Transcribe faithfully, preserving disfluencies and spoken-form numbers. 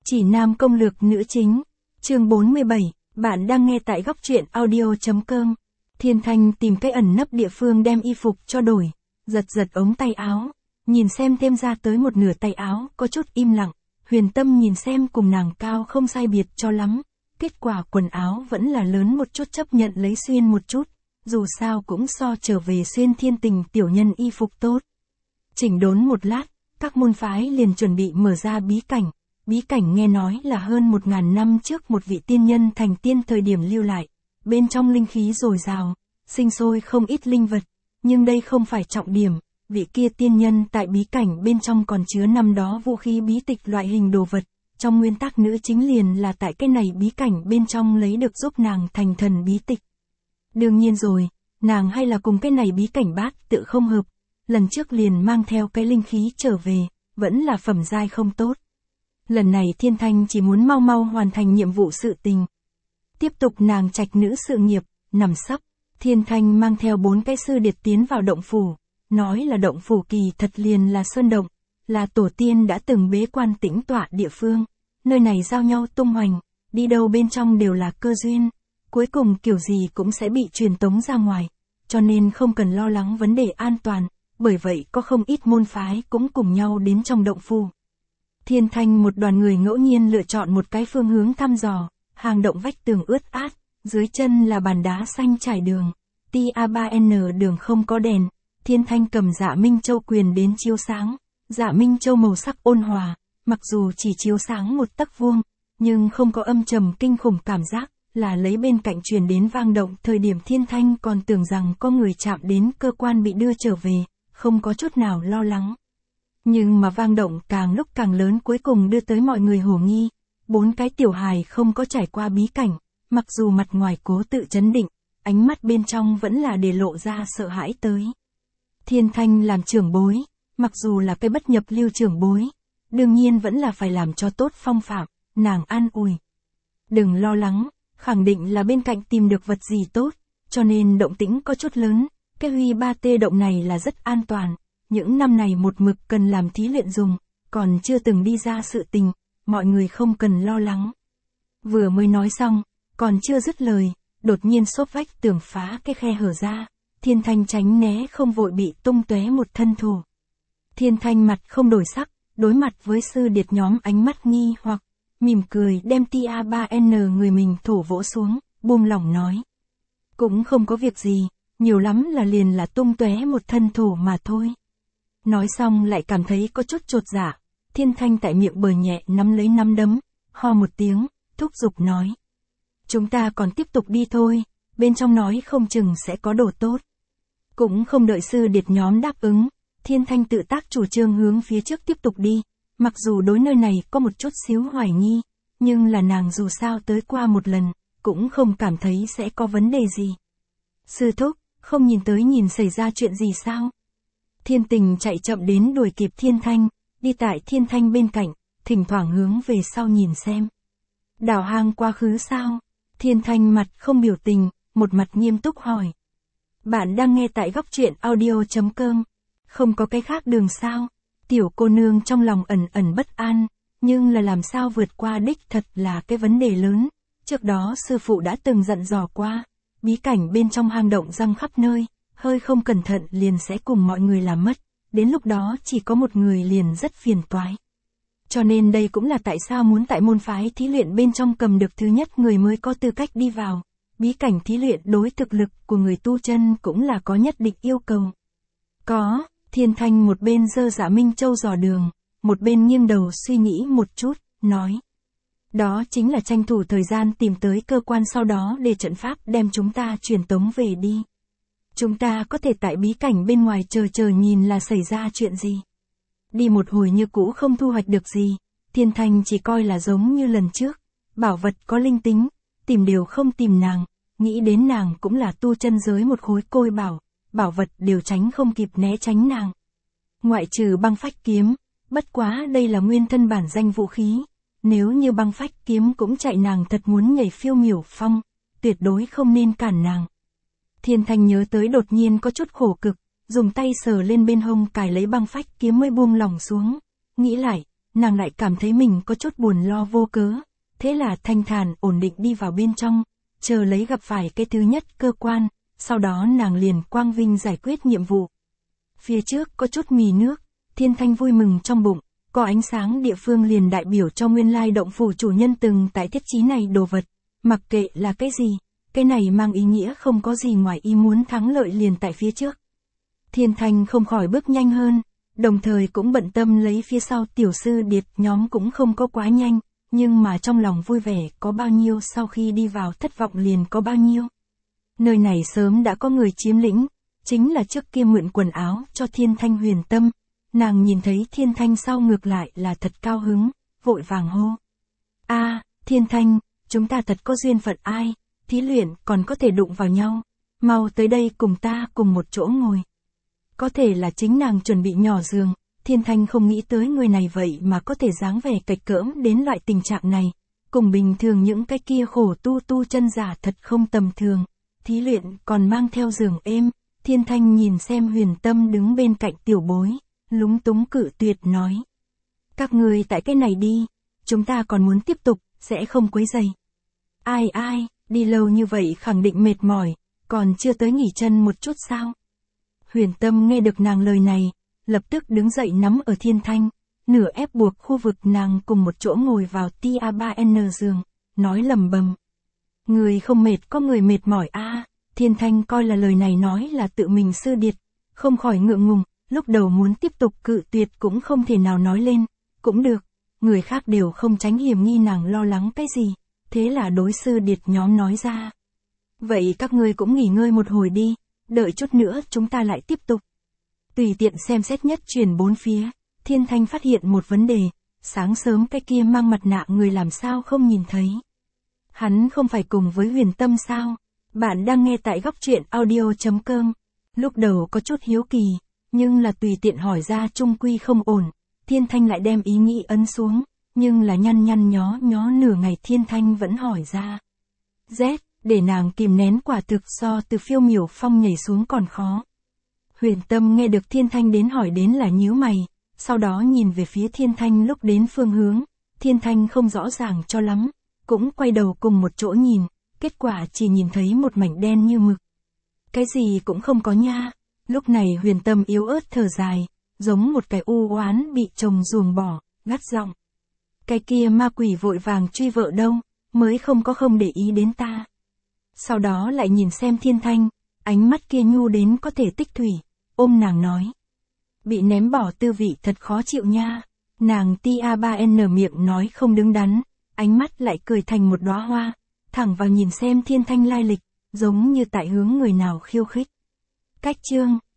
Chỉ nam công lược nữ chính. Chương bốn mươi bảy, bạn đang nghe tại góc truyện audio.com. Thiên Thanh tìm cái ẩn nấp địa phương đem y phục cho đổi, giật giật ống tay áo, nhìn xem thêm ra tới một nửa tay áo, có chút im lặng. Huyền Tâm nhìn xem cùng nàng cao không sai biệt cho lắm, kết quả quần áo vẫn là lớn một chút, chấp nhận lấy xuyên một chút, dù sao cũng so trở về xuyên Thiên Tình tiểu nhân y phục tốt. Chỉnh đốn một lát, các môn phái liền chuẩn bị mở ra bí cảnh. Bí cảnh nghe nói là hơn một ngàn năm trước một vị tiên nhân thành tiên thời điểm lưu lại, bên trong linh khí dồi dào, sinh sôi không ít linh vật, nhưng đây không phải trọng điểm, vị kia tiên nhân tại bí cảnh bên trong còn chứa năm đó vũ khí bí tịch loại hình đồ vật, trong nguyên tắc nữ chính liền là tại cái này bí cảnh bên trong lấy được giúp nàng thành thần bí tịch. Đương nhiên rồi, nàng hay là cùng cái này bí cảnh bát tự không hợp, lần trước liền mang theo cái linh khí trở về, vẫn là phẩm giai không tốt. Lần này Thiên Thanh chỉ muốn mau mau hoàn thành nhiệm vụ sự tình. Tiếp tục nàng trạch nữ sự nghiệp, nằm sấp, Thiên Thanh mang theo bốn cái sư điệt tiến vào động phủ, nói là động phủ kỳ thật liền là sơn động, là tổ tiên đã từng bế quan tĩnh tọa địa phương, nơi này giao nhau tung hoành, đi đâu bên trong đều là cơ duyên, cuối cùng kiểu gì cũng sẽ bị truyền tống ra ngoài, cho nên không cần lo lắng vấn đề an toàn, bởi vậy có không ít môn phái cũng cùng nhau đến trong động phủ. Thiên Thanh một đoàn người ngẫu nhiên lựa chọn một cái phương hướng thăm dò, hang động vách tường ướt át, dưới chân là bàn đá xanh trải đường, T A ba N đường không có đèn, Thiên Thanh cầm Dạ Minh Châu quyền đến chiếu sáng, Dạ Minh Châu màu sắc ôn hòa, mặc dù chỉ chiếu sáng một tấc vuông, nhưng không có âm trầm kinh khủng cảm giác, là lấy bên cạnh truyền đến vang động, thời điểm Thiên Thanh còn tưởng rằng có người chạm đến cơ quan bị đưa trở về, không có chút nào lo lắng. Nhưng mà vang động càng lúc càng lớn, cuối cùng đưa tới mọi người hồ nghi, bốn cái tiểu hài không có trải qua bí cảnh, mặc dù mặt ngoài cố tự trấn định, ánh mắt bên trong vẫn là để lộ ra sợ hãi tới. Thiên Thanh làm trưởng bối, mặc dù là cái bất nhập lưu trưởng bối, đương nhiên vẫn là phải làm cho tốt phong phạm, nàng an ủi. Đừng lo lắng, khẳng định là bên cạnh tìm được vật gì tốt, cho nên động tĩnh có chút lớn, cái Huy ba T động này là rất an toàn. Những năm này một mực cần làm thí luyện dùng, còn chưa từng đi ra sự tình, mọi người không cần lo lắng. Vừa mới nói xong, còn chưa dứt lời, đột nhiên xốp vách tường phá cái khe hở ra, Thiên Thanh tránh né không vội bị tung tóe một thân thổ. Thiên Thanh mặt không đổi sắc, đối mặt với sư điệt nhóm ánh mắt nghi hoặc, mỉm cười đem T A ba N người mình thổ vỗ xuống, buông lỏng nói. Cũng không có việc gì, nhiều lắm là liền là tung tóe một thân thổ mà thôi. Nói xong lại cảm thấy có chút chột dạ, Thiên Thanh tại miệng bờ nhẹ nắm lấy nắm đấm, ho một tiếng, thúc giục nói. Chúng ta còn tiếp tục đi thôi, bên trong nói không chừng sẽ có đồ tốt. Cũng không đợi sư điệt nhóm đáp ứng, Thiên Thanh tự tác chủ trương hướng phía trước tiếp tục đi, mặc dù đối nơi này có một chút xíu hoài nghi, nhưng là nàng dù sao tới qua một lần, cũng không cảm thấy sẽ có vấn đề gì. Sư thúc, không nhìn tới nhìn xảy ra chuyện gì sao? Thiên Tình chạy chậm đến đuổi kịp Thiên Thanh, đi tại Thiên Thanh bên cạnh, thỉnh thoảng hướng về sau nhìn xem. Đào hang quá khứ sao? Thiên Thanh mặt không biểu tình, một mặt nghiêm túc hỏi. Bạn đang nghe tại góc truyện audio.com, không có cái khác đường sao? Tiểu cô nương trong lòng ẩn ẩn bất an, nhưng là làm sao vượt qua đích thật là cái vấn đề lớn. Trước đó sư phụ đã từng dặn dò qua, bí cảnh bên trong hang động răng khắp nơi. Hơi không cẩn thận liền sẽ cùng mọi người làm mất, đến lúc đó chỉ có một người liền rất phiền toái. Cho nên đây cũng là tại sao muốn tại môn phái thí luyện bên trong cầm được thứ nhất người mới có tư cách đi vào. Bí cảnh thí luyện đối thực lực của người tu chân cũng là có nhất định yêu cầu. Có, Thiên Thanh một bên giơ Dạ Minh Châu dò đường, một bên nghiêng đầu suy nghĩ một chút, nói. Đó chính là tranh thủ thời gian tìm tới cơ quan, sau đó để trận pháp đem chúng ta truyền tống về đi. Chúng ta có thể tại bí cảnh bên ngoài chờ chờ nhìn là xảy ra chuyện gì. Đi một hồi như cũ không thu hoạch được gì, Thiên Thanh chỉ coi là giống như lần trước, bảo vật có linh tính, tìm đều không tìm nàng, nghĩ đến nàng cũng là tu chân giới một khối côi bảo, bảo vật đều tránh không kịp né tránh nàng. Ngoại trừ băng phách kiếm, bất quá đây là nguyên thân bản danh vũ khí, nếu như băng phách kiếm cũng chạy nàng thật muốn nhảy phiêu miểu phong, tuyệt đối không nên cản nàng. Thiên Thanh nhớ tới đột nhiên có chút khổ cực, dùng tay sờ lên bên hông cài lấy băng phách kiếm mới buông lỏng xuống, nghĩ lại, nàng lại cảm thấy mình có chút buồn lo vô cớ. Thế là thanh thản ổn định đi vào bên trong, chờ lấy gặp phải cái thứ nhất cơ quan, sau đó nàng liền quang vinh giải quyết nhiệm vụ. Phía trước có chút mì nước, Thiên Thanh vui mừng trong bụng, có ánh sáng địa phương liền đại biểu cho nguyên lai động phủ chủ nhân từng tại thiết trí này đồ vật, mặc kệ là cái gì, cái này mang ý nghĩa không có gì ngoài ý muốn thắng lợi liền tại phía trước. Thiên Thanh không khỏi bước nhanh hơn, đồng thời cũng bận tâm lấy phía sau tiểu sư điệt nhóm cũng không có quá nhanh, nhưng mà trong lòng vui vẻ có bao nhiêu sau khi đi vào thất vọng liền có bao nhiêu. Nơi này sớm đã có người chiếm lĩnh, chính là trước kia mượn quần áo cho Thiên Thanh Huyền Tâm, nàng nhìn thấy Thiên Thanh sau ngược lại là thật cao hứng, vội vàng hô. A, Thiên Thanh, chúng ta thật có duyên phận ai, thí luyện còn có thể đụng vào nhau, mau tới đây cùng ta cùng một chỗ ngồi. Có thể là chính nàng chuẩn bị nhỏ giường, Thiên Thanh không nghĩ tới người này vậy mà có thể dáng vẻ cạch cỡm đến loại tình trạng này, cùng bình thường những cái kia khổ tu tu chân giả thật không tầm thường, thí luyện còn mang theo giường êm. Thiên Thanh nhìn xem Huyền Tâm đứng bên cạnh tiểu bối, lúng túng cự tuyệt nói. Các người tại cái này đi, chúng ta còn muốn tiếp tục, sẽ không quấy rầy. Ai ai, đi lâu như vậy khẳng định mệt mỏi, còn chưa tới nghỉ chân một chút sao? Huyền Tâm nghe được nàng lời này, lập tức đứng dậy nắm ở Thiên Thanh, nửa ép buộc khu vực nàng cùng một chỗ ngồi vào T A ba N giường, nói lầm bầm. Người không mệt có người mệt mỏi a. À. Thiên Thanh coi là lời này nói là tự mình sư điệt, không khỏi ngượng ngùng, lúc đầu muốn tiếp tục cự tuyệt cũng không thể nào nói lên, cũng được, người khác đều không tránh hiểm nghi nàng lo lắng cái gì, thế là đối sư điệt nhóm nói ra. Vậy các ngươi cũng nghỉ ngơi một hồi đi, đợi chút nữa chúng ta lại tiếp tục. Tùy tiện xem xét nhất truyền bốn phía, Thiên Thanh phát hiện một vấn đề, sáng sớm cái kia mang mặt nạ người làm sao không nhìn thấy. Hắn không phải cùng với Huyền Tâm sao? Bạn đang nghe tại góc truyện audio chấm com. Lúc đầu có chút hiếu kỳ, nhưng là tùy tiện hỏi ra chung quy không ổn, Thiên Thanh lại đem ý nghĩ ấn xuống, nhưng là nhăn nhăn nhó nhó nửa ngày Thiên Thanh vẫn hỏi ra. Z, để nàng kìm nén quả thực so từ phiêu miểu phong nhảy xuống còn khó. Huyền Tâm nghe được Thiên Thanh đến hỏi đến là nhíu mày, sau đó nhìn về phía Thiên Thanh lúc đến phương hướng, Thiên Thanh không rõ ràng cho lắm, cũng quay đầu cùng một chỗ nhìn. Kết quả chỉ nhìn thấy một mảnh đen như mực. Cái gì cũng không có nha. Lúc này Huyền Tâm yếu ớt thở dài, giống một cái u oán bị chồng ruồng bỏ, gắt giọng. Cái kia ma quỷ vội vàng truy vợ đâu, mới không có không để ý đến ta. Sau đó lại nhìn xem Thiên Thanh, ánh mắt kia nhu đến có thể tích thủy, ôm nàng nói. Bị ném bỏ tư vị thật khó chịu nha. Nàng T A ba N miệng nói không đứng đắn, ánh mắt lại cười thành một đóa hoa. Thẳng vào nhìn xem Thiên Thanh lai lịch, giống như tại hướng người nào khiêu khích. Cách chương